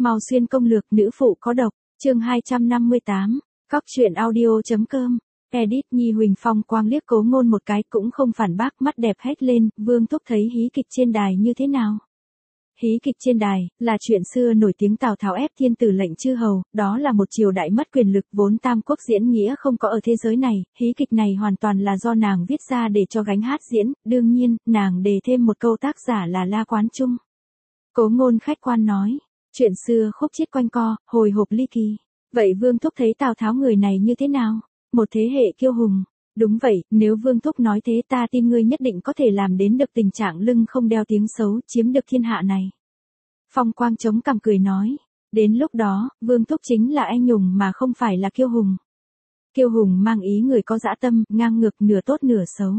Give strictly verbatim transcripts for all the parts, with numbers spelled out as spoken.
Mao Xuyên công lược nữ phụ có độc, chương hai trăm năm mươi tám, Cóc truyện audio.com, edit Nhi Huỳnh Phong Quang liếc Cố Ngôn một cái cũng không phản bác, mắt đẹp hét lên, Vương thúc thấy hí kịch trên đài như thế nào? Hí kịch trên đài, là chuyện xưa nổi tiếng Tào Tháo ép thiên tử lệnh chư hầu, đó là một triều đại mất quyền lực vốn tam quốc diễn nghĩa không có ở thế giới này, hí kịch này hoàn toàn là do nàng viết ra để cho gánh hát diễn, đương nhiên, nàng đề thêm một câu tác giả là La Quán Trung. Cố Ngôn khách quan nói, chuyện xưa khúc chiết quanh co, hồi hộp ly kỳ. Vậy Vương thúc thấy Tào Tháo người này như thế nào? Một thế hệ kiêu hùng. Đúng vậy, nếu Vương thúc nói thế ta tin ngươi nhất định có thể làm đến được tình trạng lưng không đeo tiếng xấu, chiếm được thiên hạ này. Phong Quang chống cằm cười nói, đến lúc đó, Vương thúc chính là anh hùng mà không phải là kiêu hùng. Kiêu hùng mang ý người có dã tâm, ngang ngược, nửa tốt nửa xấu.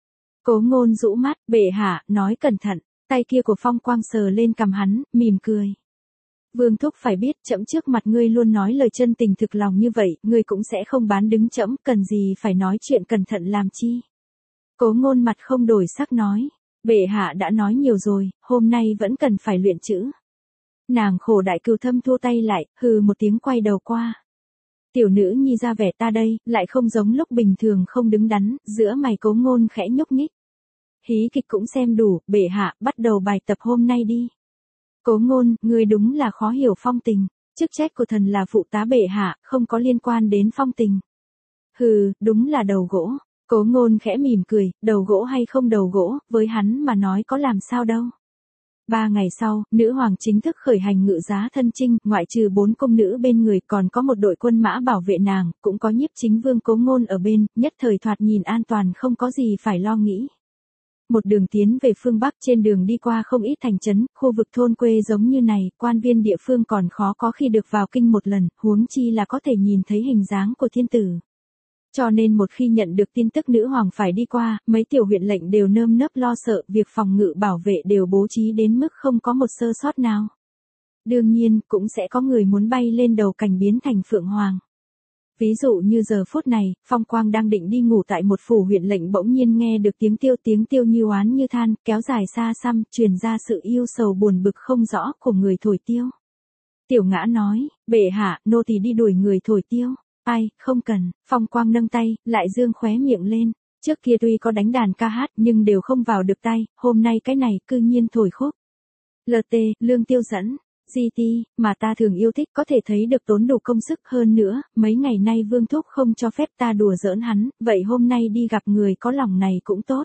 Cố Ngôn rũ mắt, bệ hạ, nói cẩn thận, tay kia của Phong Quang sờ lên cằm hắn, mỉm cười. Vương thúc phải biết, trẫm trước mặt ngươi luôn nói lời chân tình thực lòng như vậy, ngươi cũng sẽ không bán đứng trẫm, cần gì phải nói chuyện cẩn thận làm chi. Cố Ngôn mặt không đổi sắc nói, bệ hạ đã nói nhiều rồi, hôm nay vẫn cần phải luyện chữ. Nàng khổ đại cừu thâm thua tay lại, hừ một tiếng quay đầu qua. Tiểu nữ nhi ra vẻ ta đây, lại không giống lúc bình thường không đứng đắn, giữa mày Cố Ngôn khẽ nhúc nhích. Hí kịch cũng xem đủ, bệ hạ, bắt đầu bài tập hôm nay đi. Cố Ngôn, ngươi đúng là khó hiểu phong tình, chức trách của thần là phụ tá bệ hạ, không có liên quan đến phong tình. Hừ, đúng là đầu gỗ. Cố Ngôn khẽ mỉm cười, đầu gỗ hay không đầu gỗ, với hắn mà nói có làm sao đâu. Ba ngày sau, nữ hoàng chính thức khởi hành ngự giá thân chinh, ngoại trừ bốn công nữ bên người còn có một đội quân mã bảo vệ nàng, cũng có nhiếp chính vương Cố Ngôn ở bên, nhất thời thoạt nhìn an toàn không có gì phải lo nghĩ. Một đường tiến về phương Bắc, trên đường đi qua không ít thành trấn, khu vực thôn quê giống như này, quan viên địa phương còn khó có khi được vào kinh một lần, huống chi là có thể nhìn thấy hình dáng của thiên tử. Cho nên một khi nhận được tin tức nữ hoàng phải đi qua, mấy tiểu huyện lệnh đều nơm nớp lo sợ, việc phòng ngự bảo vệ đều bố trí đến mức không có một sơ sót nào. Đương nhiên, cũng sẽ có người muốn bay lên đầu cành biến thành phượng hoàng. Ví dụ như giờ phút này, Phong Quang đang định đi ngủ tại một phủ huyện lệnh bỗng nhiên nghe được tiếng tiêu tiếng tiêu như oán như than, kéo dài xa xăm, truyền ra sự yêu sầu buồn bực không rõ của người thổi tiêu. Tiểu Ngã nói, bệ hạ, nô tỳ đi đuổi người thổi tiêu. Ai, không cần, Phong Quang nâng tay, lại dương khóe miệng lên. Trước kia tuy có đánh đàn ca hát nhưng đều không vào được tay, hôm nay cái này cư nhiên thổi khúc. lờ tê, lương tiêu dẫn. giê tê, mà ta thường yêu thích có thể thấy được tốn đủ công sức hơn nữa, mấy ngày nay Vương thúc không cho phép ta đùa giỡn hắn, vậy hôm nay đi gặp người có lòng này cũng tốt.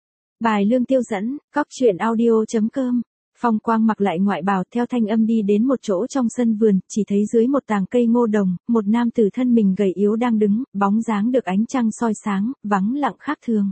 Bài lương tiêu dẫn, Cóc truyện audio.com. Phong Quang mặc lại ngoại bào theo thanh âm đi đến một chỗ trong sân vườn, chỉ thấy dưới một tàng cây ngô đồng, một nam tử thân mình gầy yếu đang đứng, bóng dáng được ánh trăng soi sáng, vắng lặng khác thường.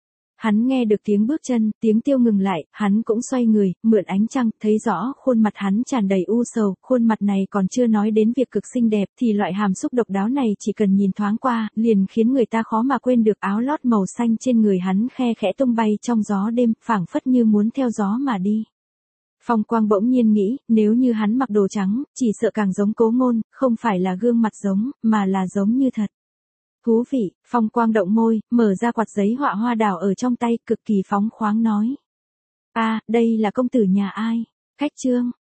Hắn nghe được tiếng bước chân, tiếng tiêu ngừng lại, hắn cũng xoay người, mượn ánh trăng, thấy rõ khuôn mặt hắn tràn đầy u sầu, khuôn mặt này còn chưa nói đến việc cực xinh đẹp, thì loại hàm xúc độc đáo này chỉ cần nhìn thoáng qua, liền khiến người ta khó mà quên được áo lót màu xanh trên người hắn khe khẽ tung bay trong gió đêm, phảng phất như muốn theo gió mà đi. Phong Quang bỗng nhiên nghĩ, nếu như hắn mặc đồ trắng, chỉ sợ càng giống Cố Ngôn, không phải là gương mặt giống, mà là giống như thật. Thú vị, Phong Quang động môi, mở ra quạt giấy họa hoa đào ở trong tay, cực kỳ phóng khoáng nói. À, đây là công tử nhà ai? Khách Trương,